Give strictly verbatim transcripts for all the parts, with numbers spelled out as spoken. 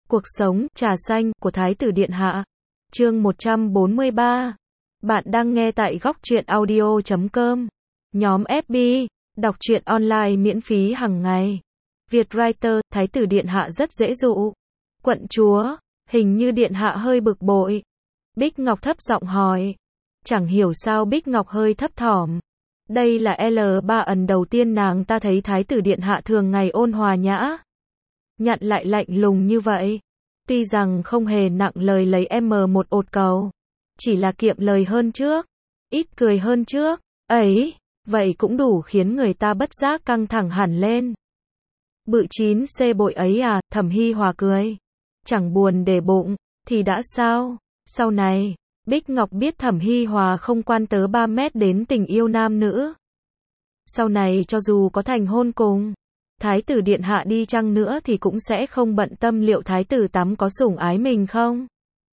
Cuộc sống, trà xanh, của Thái tử Điện Hạ. Chương một trăm bốn mươi ba. Bạn đang nghe tại góc truyện audio chấm com. Nhóm ép bê, đọc truyện online miễn phí hàng ngày. Vietwriter, Thái tử Điện Hạ rất dễ dụ. Quận chúa, hình như Điện Hạ hơi bực bội. Bích Ngọc thấp giọng hỏi. Chẳng hiểu sao Bích Ngọc hơi thấp thỏm. Đây là L ba ẩn đầu tiên nàng ta thấy Thái tử Điện Hạ thường ngày ôn hòa nhã. Nhặn lại lạnh lùng như vậy. Tuy rằng không hề nặng lời lấy em một ột cầu. Chỉ là kiệm lời hơn trước. Ít cười hơn trước. Ấy, vậy cũng đủ khiến người ta bất giác căng thẳng hẳn lên. Bự chín xê bội ấy à, Thẩm Hi Hòa cười. Chẳng buồn để bụng, thì đã sao? Sau này, Bích Ngọc biết Thẩm Hi Hòa không quan tớ ba mét đến tình yêu nam nữ. Sau này cho dù có thành hôn cùng Thái tử Điện Hạ đi chăng nữa thì cũng sẽ không bận tâm liệu Thái tử tắm có sủng ái mình không.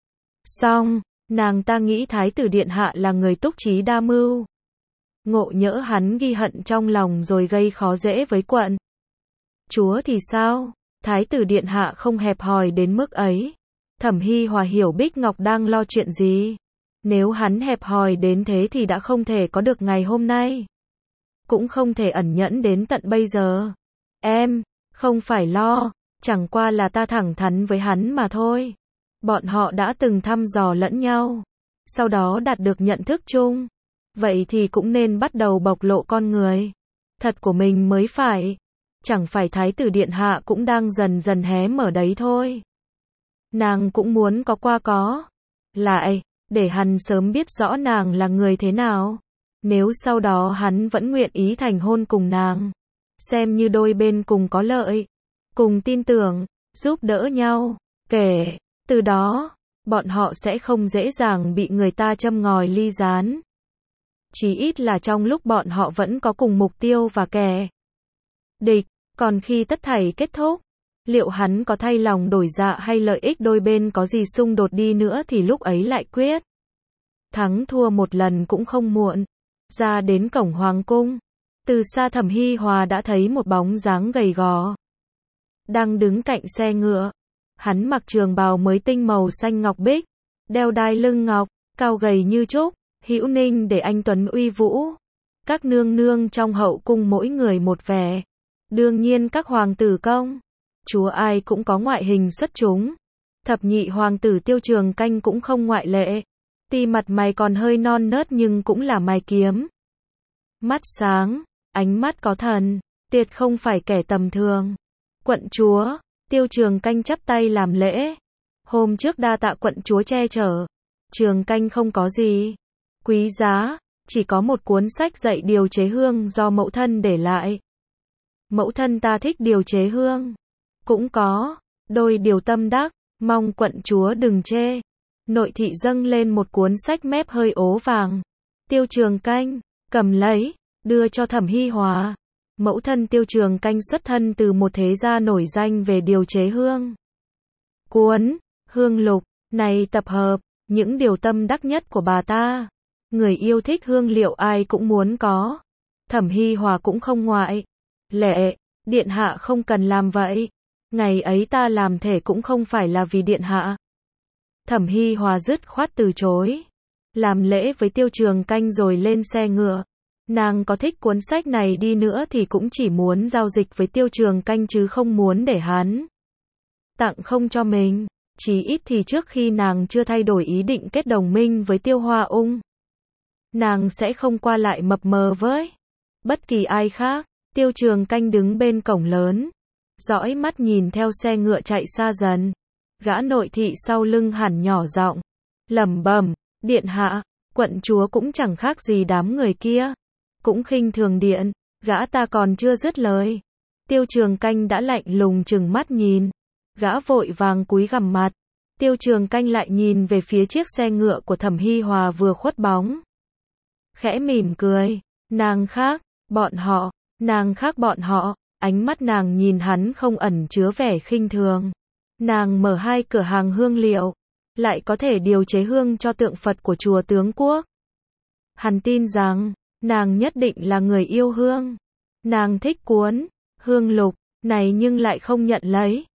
Xong, nàng ta nghĩ Thái tử Điện Hạ là người túc trí đa mưu. Ngộ nhỡ hắn ghi hận trong lòng rồi gây khó dễ với quận chúa thì sao? Thái tử Điện Hạ không hẹp hòi đến mức ấy. Thẩm Hi Hòa hiểu Bích Ngọc đang lo chuyện gì. Nếu hắn hẹp hòi đến thế thì đã không thể có được ngày hôm nay. Cũng không thể ẩn nhẫn đến tận bây giờ. Em, không phải lo, chẳng qua là ta thẳng thắn với hắn mà thôi. Bọn họ đã từng thăm dò lẫn nhau, sau đó đạt được nhận thức chung. Vậy thì cũng nên bắt đầu bộc lộ con người thật của mình mới phải. Chẳng phải Thái tử Điện Hạ cũng đang dần dần hé mở đấy thôi. Nàng cũng muốn có qua có lại, để hắn sớm biết rõ nàng là người thế nào. Nếu sau đó hắn vẫn nguyện ý thành hôn cùng nàng, xem như đôi bên cùng có lợi, cùng tin tưởng, giúp đỡ nhau, kể từ đó, bọn họ sẽ không dễ dàng bị người ta châm ngòi ly gián. Chỉ ít là trong lúc bọn họ vẫn có cùng mục tiêu và kẻ địch, còn khi tất thảy kết thúc, liệu hắn có thay lòng đổi dạ hay lợi ích đôi bên có gì xung đột đi nữa thì lúc ấy lại quyết. Thắng thua một lần cũng không muộn. Ra đến cổng hoàng cung, từ xa Thẩm Hi Hòa đã thấy một bóng dáng gầy gò đang đứng cạnh xe ngựa. Hắn mặc trường bào mới tinh màu xanh ngọc bích, đeo đai lưng ngọc, cao gầy như trúc, hữu ninh để anh tuấn uy vũ. Các nương nương trong hậu cung mỗi người một vẻ. Đương nhiên các hoàng tử công chúa ai cũng có ngoại hình xuất chúng. Thập nhị hoàng tử Tiêu Trường Canh cũng không ngoại lệ. Tuy mặt mày còn hơi non nớt nhưng cũng là mày kiếm. Mắt sáng, ánh mắt có thần, tuyệt không phải kẻ tầm thường. Quận chúa, Tiêu Trường Canh chắp tay làm lễ. Hôm trước đa tạ quận chúa che chở. Trường Canh không có gì quý giá, chỉ có một cuốn sách dạy điều chế hương do mẫu thân để lại. Mẫu thân ta thích điều chế hương. Cũng có đôi điều tâm đắc, mong quận chúa đừng chê. Nội thị dâng lên một cuốn sách mép hơi ố vàng. Tiêu Trường Canh cầm lấy, đưa cho Thẩm Hi Hòa. Mẫu thân Tiêu Trường Canh xuất thân từ một thế gia nổi danh về điều chế hương. Cuốn hương lục này tập hợp những điều tâm đắc nhất của bà ta. Người yêu thích hương liệu ai cũng muốn có. Thẩm Hi Hòa cũng không ngoại lệ. Điện hạ không cần làm vậy. Ngày ấy ta làm thể cũng không phải là vì điện hạ. Thẩm Hi Hòa dứt khoát từ chối. Làm lễ với Tiêu Trường Canh rồi lên xe ngựa. Nàng có thích cuốn sách này đi nữa thì cũng chỉ muốn giao dịch với Tiêu Trường Canh chứ không muốn để hắn tặng không cho mình. Chỉ ít thì trước khi nàng chưa thay đổi ý định kết đồng minh với Tiêu Hoa Ung, nàng sẽ không qua lại mập mờ với bất kỳ ai khác. Tiêu Trường Canh đứng bên cổng lớn, dõi mắt nhìn theo xe ngựa chạy xa dần. Gã nội thị sau lưng hẳn nhỏ giọng lẩm bẩm, điện hạ, quận chúa cũng chẳng khác gì đám người kia, cũng khinh thường điện. Gã ta còn chưa dứt lời, Tiêu Trường Canh đã lạnh lùng trừng mắt nhìn. Gã vội vàng cúi gằm mặt. Tiêu Trường Canh lại nhìn về phía chiếc xe ngựa của Thẩm Hi Hòa vừa khuất bóng, khẽ mỉm cười. Nàng khác bọn họ, nàng khác bọn họ. Ánh mắt nàng nhìn hắn không ẩn chứa vẻ khinh thường. Nàng mở hai cửa hàng hương liệu, lại có thể điều chế hương cho tượng Phật của chùa Tướng Quốc. Hắn tin rằng, nàng nhất định là người yêu hương. Nàng thích cuốn hương lục này nhưng lại không nhận lấy,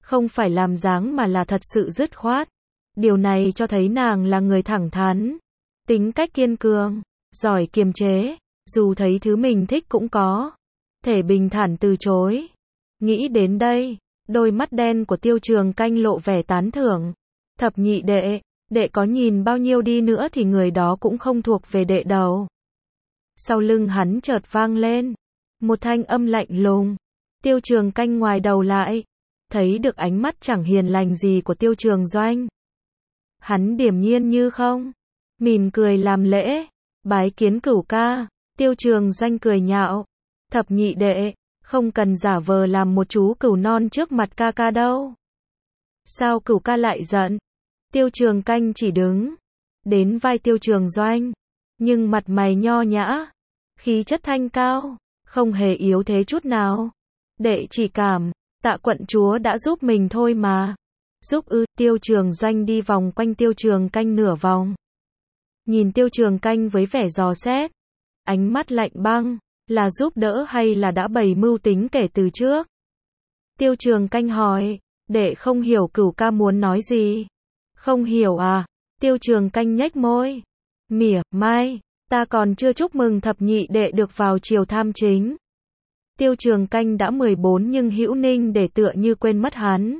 Không phải làm dáng mà là thật sự dứt khoát. Điều này cho thấy nàng là người thẳng thắn, tính cách kiên cường, giỏi kiềm chế, dù thấy thứ mình thích cũng có thể bình thản từ chối. Nghĩ đến đây, đôi mắt đen của Tiêu Trường Canh lộ vẻ tán thưởng. Thập nhị đệ, đệ có nhìn bao nhiêu đi nữa thì người đó cũng không thuộc về đệ đâu. Sau lưng hắn chợt vang lên một thanh âm lạnh lùng. Tiêu Trường Canh ngoài đầu lại, thấy được ánh mắt chẳng hiền lành gì của Tiêu Trường Doanh. Hắn điềm nhiên như không, mỉm cười làm lễ, bái kiến cửu ca. Tiêu Trường Doanh cười nhạo, thập nhị đệ, không cần giả vờ làm một chú cừu non trước mặt ca ca đâu. Sao cửu ca lại giận? Tiêu Trường Canh chỉ đứng đến vai Tiêu Trường Doanh, nhưng mặt mày nho nhã, khí chất thanh cao, không hề yếu thế chút nào. Đệ chỉ cảm tạ quận chúa đã giúp mình thôi mà. Giúp ư? Tiêu Trường Doanh đi vòng quanh Tiêu Trường Canh nửa vòng, nhìn Tiêu Trường Canh với vẻ dò xét, ánh mắt lạnh băng. Là giúp đỡ hay là đã bày mưu tính kể từ trước? Tiêu Trường Canh hỏi, đệ không hiểu cửu ca muốn nói gì. Không hiểu à? Tiêu Trường Canh nhếch môi, mỉa mai, ta còn chưa chúc mừng thập nhị đệ được vào triều tham chính. Tiêu Trường Canh đã mười bốn nhưng Hữu Ninh để tựa như quên mất hắn.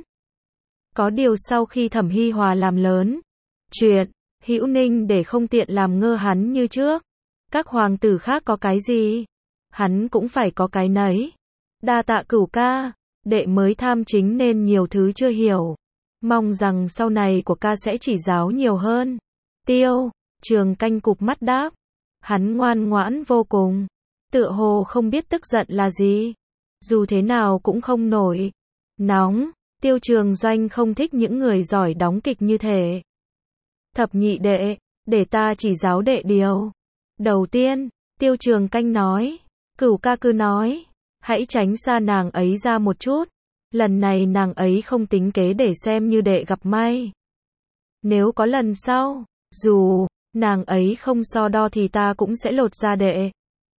Có điều sau khi Thẩm Hi Hòa làm lớn chuyện, Hữu Ninh để không tiện làm ngơ hắn như trước. Các hoàng tử khác có cái gì, hắn cũng phải có cái nấy. Đa tạ cửu ca, đệ mới tham chính nên nhiều thứ chưa hiểu. Mong rằng sau này của ca sẽ chỉ giáo nhiều hơn. Tiêu Trường Canh cụp mắt đáp. Hắn ngoan ngoãn vô cùng, tựa hồ không biết tức giận là gì. Dù thế nào cũng không nổi nóng. Tiêu Trường Doanh không thích những người giỏi đóng kịch như thế. Thập nhị đệ, để ta chỉ giáo đệ điều. Đầu tiên, Tiêu Trường Canh nói, cửu ca cứ nói, hãy tránh xa nàng ấy ra một chút. Lần này nàng ấy không tính kế để xem như đệ gặp may. Nếu có lần sau, dù nàng ấy không so đo thì ta cũng sẽ lột da đệ,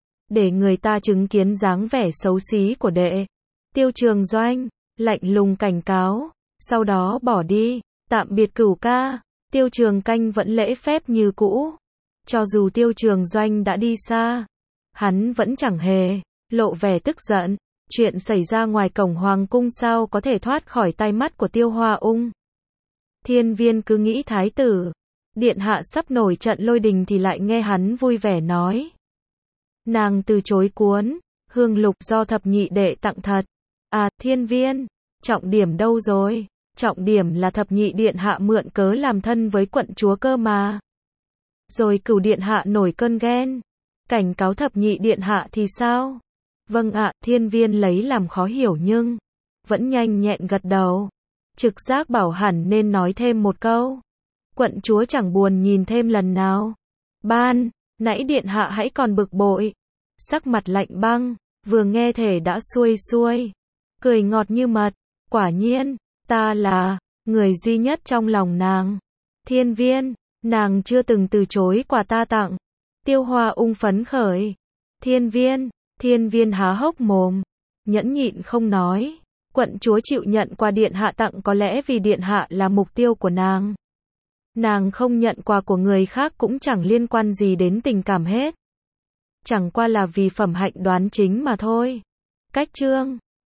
để người ta chứng kiến dáng vẻ xấu xí của đệ. Tiêu Trường Doanh lạnh lùng cảnh cáo, sau đó bỏ đi. Tạm biệt cửu ca. Tiêu Trường Canh vẫn lễ phép như cũ. Cho dù Tiêu Trường Doanh đã đi xa, hắn vẫn chẳng hề lộ vẻ tức giận. Chuyện xảy ra ngoài cổng hoàng cung sao có thể thoát khỏi tai mắt của Tiêu Hoa Ung. Thiên Viên cứ nghĩ thái tử điện hạ sắp nổi trận lôi đình thì lại nghe hắn vui vẻ nói, nàng từ chối cuốn hương lục do thập nhị đệ tặng thật. À, Thiên Viên, trọng điểm đâu rồi? Trọng điểm là thập nhị điện hạ mượn cớ làm thân với quận chúa cơ mà. Rồi cửu điện hạ nổi cơn ghen, cảnh cáo thập nhị điện hạ thì sao? Vâng ạ. Thiên Viên lấy làm khó hiểu nhưng vẫn nhanh nhẹn gật đầu. Trực giác bảo hẳn nên nói thêm một câu. Quận chúa chẳng buồn nhìn thêm lần nào. Ban nãy điện hạ hãy còn bực bội, sắc mặt lạnh băng, vừa nghe thể đã xuôi xuôi, cười ngọt như mật. Quả nhiên, ta là người duy nhất trong lòng nàng. Thiên Viên, nàng chưa từng từ chối quà ta tặng. Tiêu Hoa Ung phấn khởi. Thiên Viên, Thiên Viên há hốc mồm, nhẫn nhịn không nói. Quận chúa chịu nhận quà điện hạ tặng có lẽ vì điện hạ là mục tiêu của nàng. Nàng không nhận quà của người khác cũng chẳng liên quan gì đến tình cảm hết. Chẳng qua là vì phẩm hạnh đoán chính mà thôi. Cách chương